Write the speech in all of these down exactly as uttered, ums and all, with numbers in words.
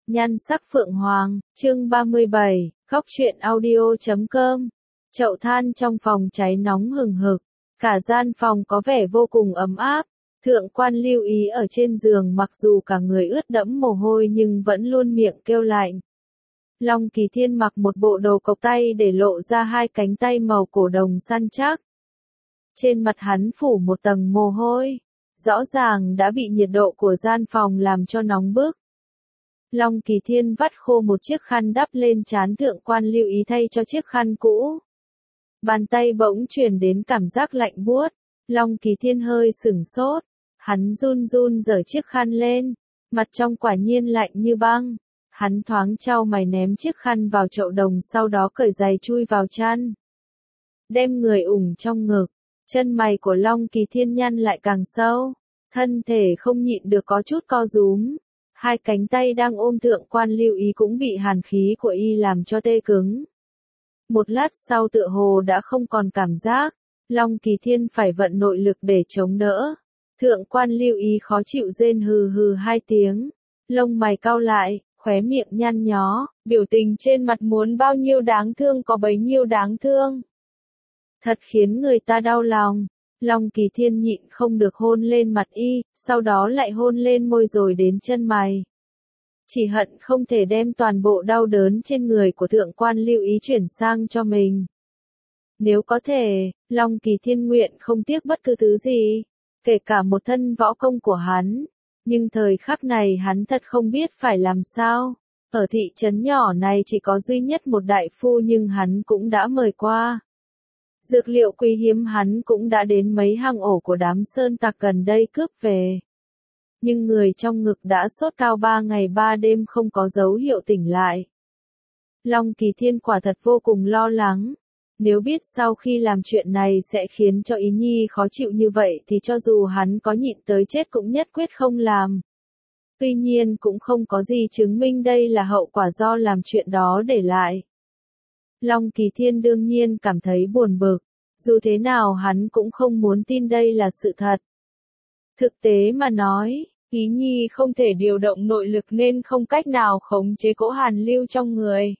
Nhan sắc phượng hoàng, chương ba mươi bảy, khóc chuyện audio chấm com. Chậu than trong phòng cháy nóng hừng hực, cả gian phòng có vẻ vô cùng ấm áp. Thượng quan Lưu Ý ở trên giường mặc dù cả người ướt đẫm mồ hôi nhưng vẫn luôn miệng kêu lạnh. Long Kỳ Thiên mặc một bộ đồ cộc tay để lộ ra hai cánh tay màu cổ đồng săn chắc. Trên mặt hắn phủ một tầng mồ hôi, rõ ràng đã bị nhiệt độ của gian phòng làm cho nóng bức. Long Kỳ Thiên vắt khô một chiếc khăn đắp lên trán thượng quan Lưu Ý thay cho chiếc khăn cũ. Bàn tay bỗng truyền đến cảm giác lạnh buốt, Long Kỳ Thiên hơi sửng sốt, hắn run run giở chiếc khăn lên, mặt trong quả nhiên lạnh như băng. Hắn thoáng chau mày ném chiếc khăn vào chậu đồng sau đó cởi giày chui vào chăn. Đem người ủng trong ngực, chân mày của Long Kỳ Thiên nhăn lại càng sâu, thân thể không nhịn được có chút co rúm. Hai cánh tay đang ôm thượng quan Lưu Ý cũng bị hàn khí của y làm cho tê cứng. Một lát sau tựa hồ đã không còn cảm giác, Long Kỳ Thiên phải vận nội lực để chống đỡ. Thượng quan Lưu Ý khó chịu rên hừ hừ hai tiếng, lông mày cau lại, khóe miệng nhăn nhó, biểu tình trên mặt muốn bao nhiêu đáng thương có bấy nhiêu đáng thương. Thật khiến người ta đau lòng. Long Kỳ Thiên nhịn không được hôn lên mặt y, sau đó lại hôn lên môi rồi đến chân mày. Chỉ hận không thể đem toàn bộ đau đớn trên người của thượng quan Lưu Ý chuyển sang cho mình. Nếu có thể, Long Kỳ Thiên nguyện không tiếc bất cứ thứ gì, kể cả một thân võ công của hắn. Nhưng thời khắc này hắn thật không biết phải làm sao. Ở thị trấn nhỏ này chỉ có duy nhất một đại phu nhưng hắn cũng đã mời qua. Dược liệu quý hiếm hắn cũng đã đến mấy hang ổ của đám sơn tặc gần đây cướp về. Nhưng người trong ngực đã sốt cao ba ngày ba đêm không có dấu hiệu tỉnh lại. Long Kỳ Thiên quả thật vô cùng lo lắng. Nếu biết sau khi làm chuyện này sẽ khiến cho Ý Nhi khó chịu như vậy thì cho dù hắn có nhịn tới chết cũng nhất quyết không làm. Tuy nhiên cũng không có gì chứng minh đây là hậu quả do làm chuyện đó để lại. Long Kỳ Thiên đương nhiên cảm thấy buồn bực, dù thế nào hắn cũng không muốn tin đây là sự thật. Thực tế mà nói, Ý Nhi không thể điều động nội lực nên không cách nào khống chế cỗ hàn lưu trong người.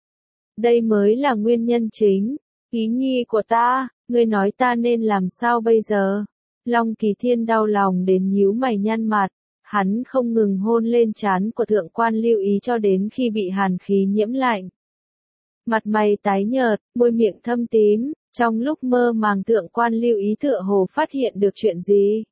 Đây mới là nguyên nhân chính. Ý Nhi của ta, ngươi nói ta nên làm sao bây giờ? Long Kỳ Thiên đau lòng đến nhíu mày nhăn mặt, hắn không ngừng hôn lên trán của thượng quan Lưu Ý cho đến khi bị hàn khí nhiễm lạnh. Mặt mày tái nhợt, môi miệng thâm tím, trong lúc mơ màng thượng quan Lưu Ý tựa hồ phát hiện được chuyện gì.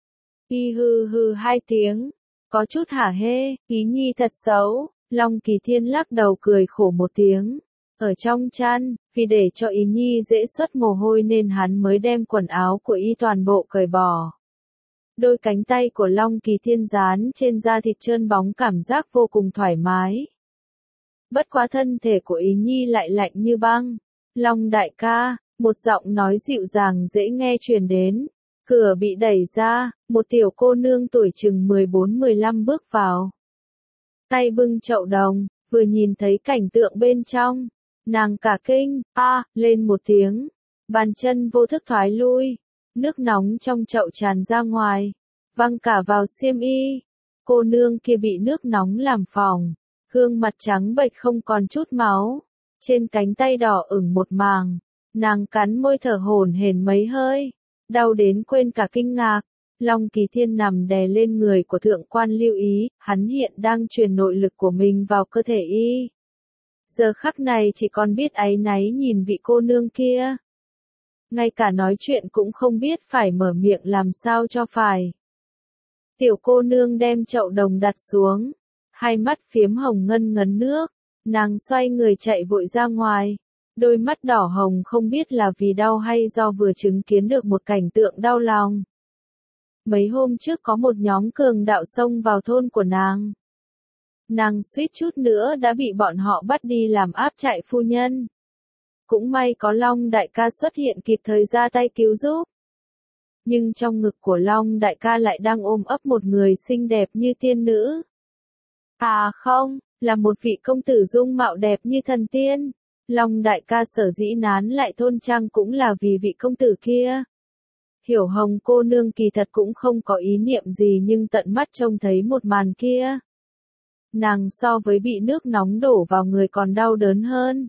Y hư hư hai tiếng, có chút hả hê, Ý Nhi thật xấu. Long Kỳ Thiên lắc đầu cười khổ một tiếng. Ở trong chăn, vì để cho Ý Nhi dễ xuất mồ hôi nên hắn mới đem quần áo của y toàn bộ cởi bỏ. Đôi cánh tay của Long Kỳ Thiên dán trên da thịt trơn bóng cảm giác vô cùng thoải mái. Bất quá thân thể của Ý Nhi lại lạnh như băng. Long đại ca, một giọng nói dịu dàng dễ nghe truyền đến. Cửa bị đẩy ra, một tiểu cô nương tuổi chừng mười bốn mười lăm bước vào. Tay bưng chậu đồng, vừa nhìn thấy cảnh tượng bên trong. Nàng cả kinh, a, à, lên một tiếng, bàn chân vô thức thoái lui, nước nóng trong chậu tràn ra ngoài, văng cả vào xiêm y. Cô nương kia bị nước nóng làm phỏng, gương mặt trắng bệch không còn chút máu, trên cánh tay đỏ ửng một màng, nàng cắn môi thở hổn hển mấy hơi, đau đến quên cả kinh ngạc. Long Kỳ Thiên nằm đè lên người của thượng quan Lưu Ý, hắn hiện đang truyền nội lực của mình vào cơ thể y. Giờ khắc này chỉ còn biết áy náy nhìn vị cô nương kia. Ngay cả nói chuyện cũng không biết phải mở miệng làm sao cho phải. Tiểu cô nương đem chậu đồng đặt xuống, hai mắt phiếm hồng ngân ngấn nước, nàng xoay người chạy vội ra ngoài. Đôi mắt đỏ hồng không biết là vì đau hay do vừa chứng kiến được một cảnh tượng đau lòng. Mấy hôm trước có một nhóm cường đạo xông vào thôn của nàng. Nàng suýt chút nữa đã bị bọn họ bắt đi làm áp trại phu nhân. Cũng may có Long đại ca xuất hiện kịp thời ra tay cứu giúp. Nhưng trong ngực của Long đại ca lại đang ôm ấp một người xinh đẹp như tiên nữ. À không, là một vị công tử dung mạo đẹp như thần tiên. Long đại ca sở dĩ nán lại thôn trang cũng là vì vị công tử kia. Hiểu Hồng cô nương kỳ thật cũng không có ý niệm gì nhưng tận mắt trông thấy một màn kia. nàng so với bị nước nóng đổ vào người còn đau đớn hơn.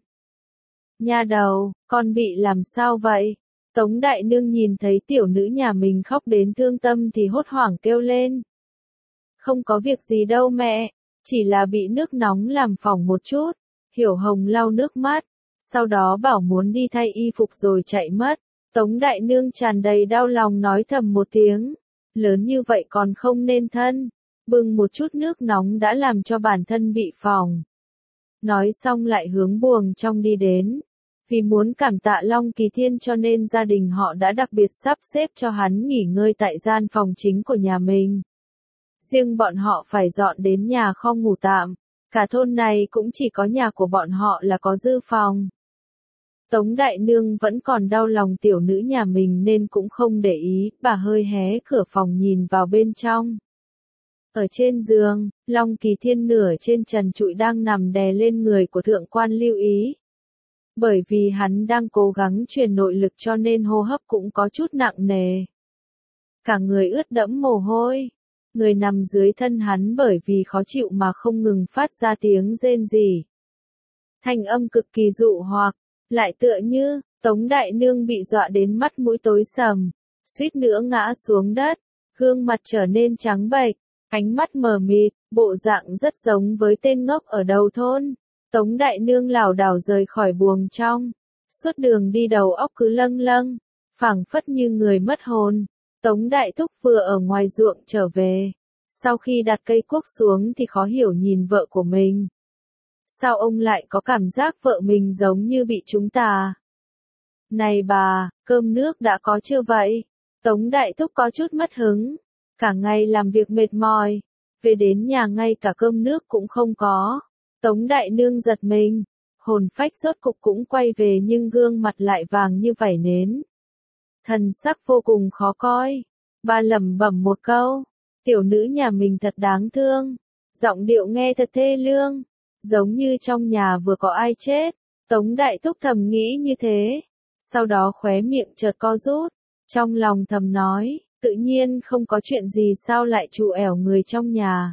Nha đầu, con bị làm sao vậy? Tống Đại Nương nhìn thấy tiểu nữ nhà mình khóc đến thương tâm thì hốt hoảng kêu lên. Không có việc gì đâu mẹ, chỉ là bị nước nóng làm phỏng một chút. Hiểu Hồng lau nước mắt, sau đó bảo muốn đi thay y phục rồi chạy mất. Tống Đại Nương tràn đầy đau lòng nói thầm một tiếng, lớn như vậy còn không nên thân, bưng một chút nước nóng đã làm cho bản thân bị phỏng. Nói xong lại hướng buồng trong đi đến. Vì muốn cảm tạ Long Kỳ Thiên cho nên gia đình họ đã đặc biệt sắp xếp cho hắn nghỉ ngơi tại gian phòng chính của nhà mình. Riêng bọn họ phải dọn đến nhà kho ngủ tạm, cả thôn này cũng chỉ có nhà của bọn họ là có dư phòng. Tống Đại Nương vẫn còn đau lòng tiểu nữ nhà mình nên cũng không để ý, bà hơi hé cửa phòng nhìn vào bên trong. Ở trên giường, Long Kỳ Thiên nửa trên trần trụi đang nằm đè lên người của thượng quan Lưu Ý. Bởi vì hắn đang cố gắng truyền nội lực cho nên hô hấp cũng có chút nặng nề. Cả người ướt đẫm mồ hôi. Người nằm dưới thân hắn bởi vì khó chịu mà không ngừng phát ra tiếng rên rỉ. Thanh âm cực kỳ dụ hoặc, lại tựa như, Tống Đại Nương bị dọa đến mắt mũi tối sầm, suýt nữa ngã xuống đất, gương mặt trở nên trắng bệch, ánh mắt mờ mịt, bộ dạng rất giống với tên ngốc ở đầu thôn. Tống Đại Nương lảo đảo rời khỏi buồng trong, suốt đường đi đầu óc cứ lâng lâng, phảng phất như người mất hồn. Tống Đại Thúc vừa ở ngoài ruộng trở về, sau khi đặt cây cuốc xuống thì khó hiểu nhìn vợ của mình. Sao ông lại có cảm giác vợ mình giống như bị trúng tà? Này bà, cơm nước đã có chưa vậy? Tống Đại Thúc có chút mất hứng, cả ngày làm việc mệt mỏi, về đến nhà ngay cả cơm nước cũng không có. Tống Đại Nương giật mình, hồn phách rốt cục cũng quay về nhưng gương mặt lại vàng như vảy nến. Thần sắc vô cùng khó coi, bà lẩm bẩm một câu, tiểu nữ nhà mình thật đáng thương, giọng điệu nghe thật thê lương, giống như trong nhà vừa có ai chết. Tống Đại Thúc thầm nghĩ như thế, sau đó khóe miệng chợt co rút, trong lòng thầm nói, tự nhiên không có chuyện gì sao lại trụ ẻo người trong nhà.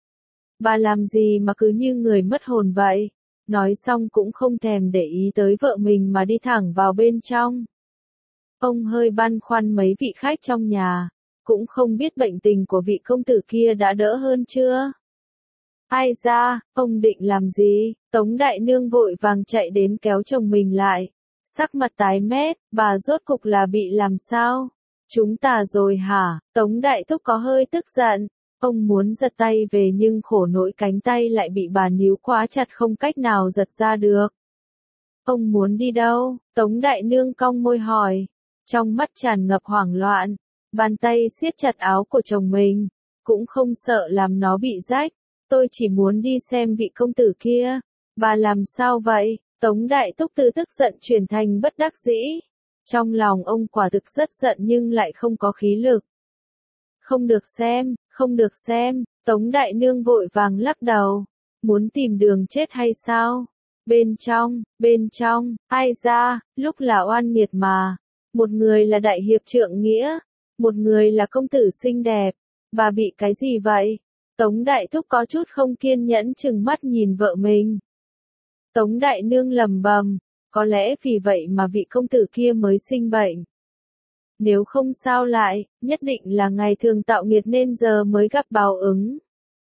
Bà làm gì mà cứ như người mất hồn vậy? Nói xong cũng không thèm để ý tới vợ mình mà đi thẳng vào bên trong. Ông hơi băn khoăn mấy vị khách trong nhà, cũng không biết bệnh tình của vị công tử kia đã đỡ hơn chưa. Ai ra, ông định làm gì? Tống Đại Nương vội vàng chạy đến kéo chồng mình lại. Sắc mặt tái mét, bà rốt cục là bị làm sao? Chúng ta rồi hả? Tống Đại Thúc có hơi tức giận. Ông muốn giật tay về nhưng khổ nỗi cánh tay lại bị bà níu quá chặt không cách nào giật ra được. Ông muốn đi đâu? Tống Đại Nương cong môi hỏi. Trong mắt tràn ngập hoảng loạn, bàn tay siết chặt áo của chồng mình, cũng không sợ làm nó bị rách. Tôi chỉ muốn đi xem vị công tử kia. Bà làm sao vậy? Tống Đại Thúc từ tức giận chuyển thành bất đắc dĩ. Trong lòng ông quả thực rất giận nhưng lại không có khí lực. Không được xem, không được xem, Tống Đại Nương vội vàng lắc đầu. Muốn tìm đường chết hay sao? Bên trong, bên trong, ai ra, lúc là oan nghiệt mà. Một người là đại hiệp trượng nghĩa, một người là công tử xinh đẹp. Bà bị cái gì vậy? Tống Đại Thúc có chút không kiên nhẫn chừng mắt nhìn vợ mình. Tống Đại Nương lầm bầm, có lẽ vì vậy mà vị công tử kia mới sinh bệnh. Nếu không sao lại, nhất định là ngày thường tạo nghiệt nên giờ mới gặp báo ứng.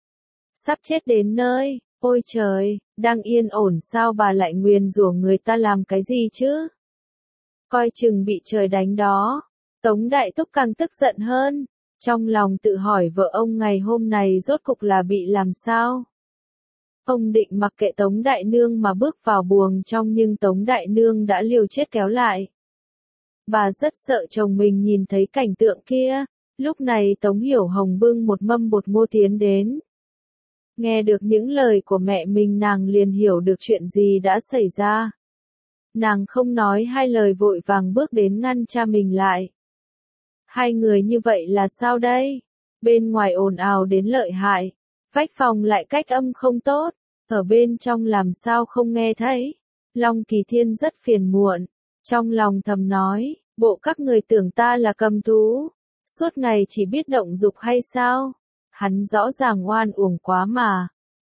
Sắp chết đến nơi, ôi trời, đang yên ổn sao bà lại nguyền rủa người ta làm cái gì chứ? Coi chừng bị trời đánh đó. Tống Đại Thúc càng tức giận hơn, trong lòng tự hỏi vợ ông ngày hôm này rốt cục là bị làm sao? Ông định mặc kệ Tống Đại Nương mà bước vào buồng trong nhưng Tống Đại Nương đã liều chết kéo lại. Bà rất sợ chồng mình nhìn thấy cảnh tượng kia. Lúc này Tống Hiểu Hồng bưng một mâm bột ngô tiến đến. Nghe được những lời của mẹ mình nàng liền hiểu được chuyện gì đã xảy ra. Nàng không nói hai lời vội vàng bước đến ngăn cha mình lại. Hai người như vậy là sao đây? Bên ngoài ồn ào đến lợi hại. Vách phòng lại cách âm không tốt. Ở bên trong làm sao không nghe thấy. Long Kỳ Thiên rất phiền muộn. Trong lòng thầm nói, bộ các người tưởng ta là cầm thú. Suốt ngày chỉ biết động dục hay sao? Hắn rõ ràng oan uổng quá mà.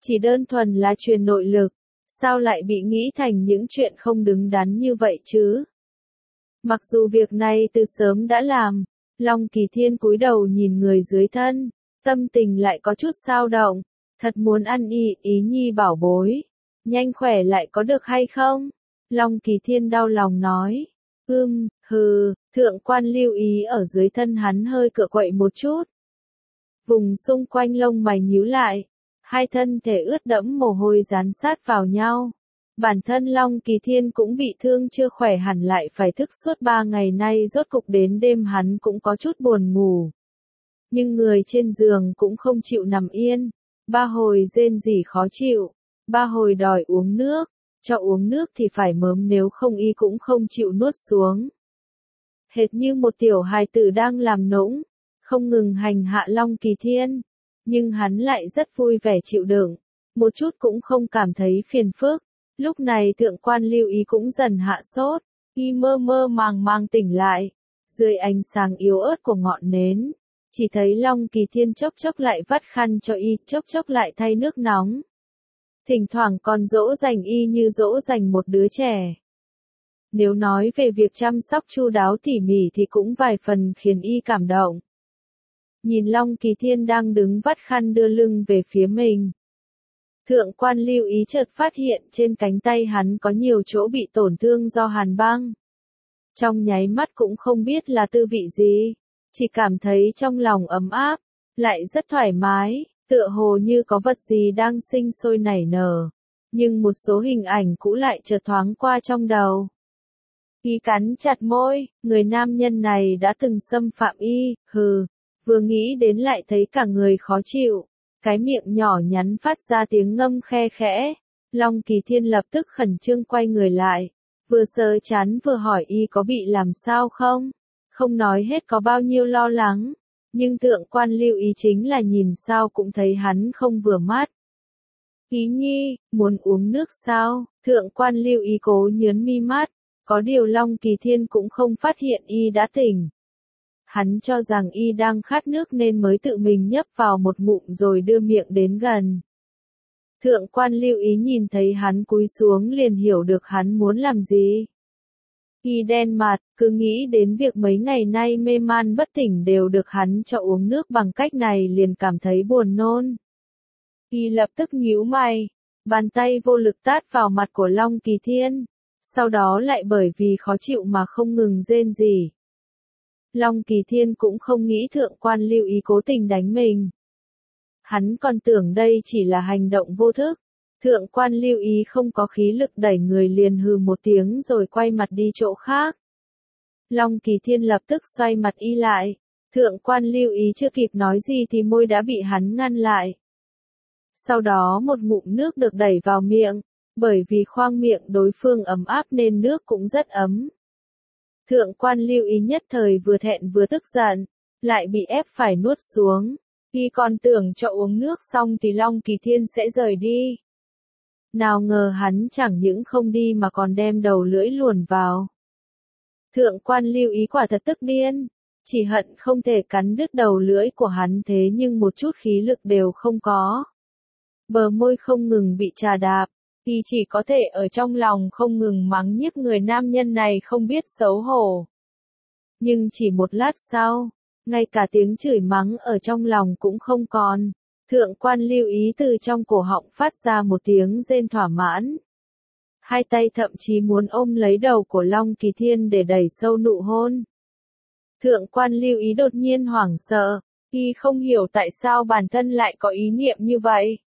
Chỉ đơn thuần là truyền nội lực, sao lại bị nghĩ thành những chuyện không đứng đắn như vậy chứ? Mặc dù việc này từ sớm đã làm, Long Kỳ Thiên cúi đầu nhìn người dưới thân, tâm tình lại có chút xao động, thật muốn ăn y, ý nhi bảo bối. Nhanh khỏe lại có được hay không? Long Kỳ Thiên đau lòng nói. Ưm, hừ, thượng quan lưu ý ở dưới thân hắn hơi cựa quậy một chút. Vùng xung quanh lông mày nhíu lại, hai thân thể ướt đẫm mồ hôi dán sát vào nhau. Bản thân Long Kỳ Thiên cũng bị thương chưa khỏe hẳn lại phải thức suốt ba ngày nay, rốt cục đến đêm hắn cũng có chút buồn ngủ. Nhưng người trên giường cũng không chịu nằm yên, ba hồi rên rỉ khó chịu, ba hồi đòi uống nước, cho uống nước thì phải mớm nếu không y cũng không chịu nuốt xuống. Hệt như một tiểu hài tử đang làm nũng, không ngừng hành hạ Long Kỳ Thiên, nhưng hắn lại rất vui vẻ chịu đựng, một chút cũng không cảm thấy phiền phức. Lúc này thượng quan lưu ý cũng dần hạ sốt, y mơ mơ màng màng tỉnh lại, dưới ánh sáng yếu ớt của ngọn nến, chỉ thấy Long Kỳ Thiên chốc chốc lại vắt khăn cho y, chốc chốc lại thay nước nóng. Thỉnh thoảng còn dỗ dành y như dỗ dành một đứa trẻ. Nếu nói về việc chăm sóc chu đáo tỉ mỉ thì cũng vài phần khiến y cảm động. Nhìn Long Kỳ Thiên đang đứng vắt khăn đưa lưng về phía mình. Thượng quan lưu ý chợt phát hiện trên cánh tay hắn có nhiều chỗ bị tổn thương do hàn băng. Trong nháy mắt cũng không biết là tư vị gì, chỉ cảm thấy trong lòng ấm áp, lại rất thoải mái, tựa hồ như có vật gì đang sinh sôi nảy nở. Nhưng một số hình ảnh cũ lại chợt thoáng qua trong đầu. Y cắn chặt môi, người nam nhân này đã từng xâm phạm y, hừ, vừa nghĩ đến lại thấy cả người khó chịu. Cái miệng nhỏ nhắn phát ra tiếng ngâm khe khẽ. Long Kỳ Thiên lập tức khẩn trương quay người lại, vừa sờ chán vừa hỏi y có bị làm sao không, không nói hết có bao nhiêu lo lắng, nhưng thượng quan lưu ý chính là nhìn sao cũng thấy hắn không vừa mắt. Ý nhi, muốn uống nước sao? Thượng quan lưu ý cố nhớn mi mắt, có điều Long Kỳ Thiên cũng không phát hiện y đã tỉnh. Hắn cho rằng y đang khát nước nên mới tự mình nhấp vào một ngụm rồi đưa miệng đến gần. Thượng quan lưu ý nhìn thấy hắn cúi xuống liền hiểu được hắn muốn làm gì. Y đen mặt, cứ nghĩ đến việc mấy ngày nay mê man bất tỉnh đều được hắn cho uống nước bằng cách này liền cảm thấy buồn nôn. Y lập tức nhíu mày, bàn tay vô lực tát vào mặt của Long Kỳ Thiên, sau đó lại bởi vì khó chịu mà không ngừng rên rỉ. Long Kỳ Thiên cũng không nghĩ thượng quan lưu ý cố tình đánh mình. Hắn còn tưởng đây chỉ là hành động vô thức. Thượng quan lưu ý không có khí lực đẩy người liền hừ một tiếng rồi quay mặt đi chỗ khác. Long Kỳ Thiên lập tức xoay mặt y lại. Thượng quan lưu ý chưa kịp nói gì thì môi đã bị hắn ngăn lại. Sau đó một ngụm nước được đẩy vào miệng, bởi vì khoang miệng đối phương ấm áp nên nước cũng rất ấm. Thượng quan lưu ý nhất thời vừa thẹn vừa tức giận, lại bị ép phải nuốt xuống. Y còn tưởng cho uống nước xong thì Long Kỳ Thiên sẽ rời đi. Nào ngờ hắn chẳng những không đi mà còn đem đầu lưỡi luồn vào. Thượng quan lưu ý quả thật tức điên, chỉ hận không thể cắn đứt đầu lưỡi của hắn thế nhưng một chút khí lực đều không có. Bờ môi không ngừng bị trà đạp, y chỉ có thể ở trong lòng không ngừng mắng nhiếc người nam nhân này không biết xấu hổ. Nhưng chỉ một lát sau, ngay cả tiếng chửi mắng ở trong lòng cũng không còn. Thượng quan lưu ý từ trong cổ họng phát ra một tiếng rên thỏa mãn. Hai tay thậm chí muốn ôm lấy đầu của Long Kỳ Thiên để đẩy sâu nụ hôn. Thượng quan lưu ý đột nhiên hoảng sợ, y không hiểu tại sao bản thân lại có ý niệm như vậy.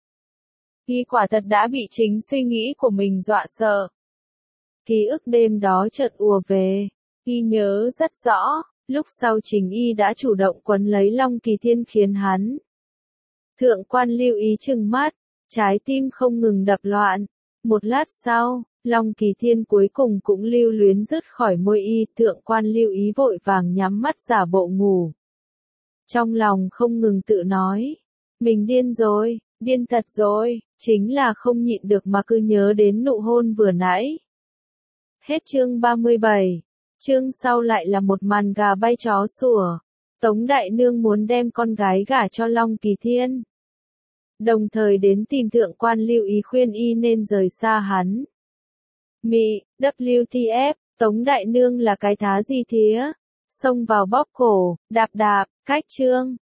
Y quả thật đã bị chính suy nghĩ của mình dọa sợ. Ký ức đêm đó chợt ùa về, y nhớ rất rõ, lúc sau chính y đã chủ động quấn lấy Long Kỳ Thiên khiến hắn. Thượng quan lưu ý trừng mắt, trái tim không ngừng đập loạn. Một lát sau, Long Kỳ Thiên cuối cùng cũng lưu luyến dứt khỏi môi y, thượng quan lưu ý vội vàng nhắm mắt giả bộ ngủ. Trong lòng không ngừng tự nói, mình điên rồi, điên thật rồi, chính là không nhịn được mà cứ nhớ đến nụ hôn vừa nãy. Hết chương ba mươi bảy, chương sau lại là một màn gà bay chó sủa. Tống Đại Nương muốn đem con gái gả cho Long Kỳ Thiên. đồng thời đến tìm thượng quan lưu ý khuyên y nên rời xa hắn. Mị, W T F, Tống Đại Nương là cái thá gì thía? Xông vào bóp cổ, đạp đạp, cách trương.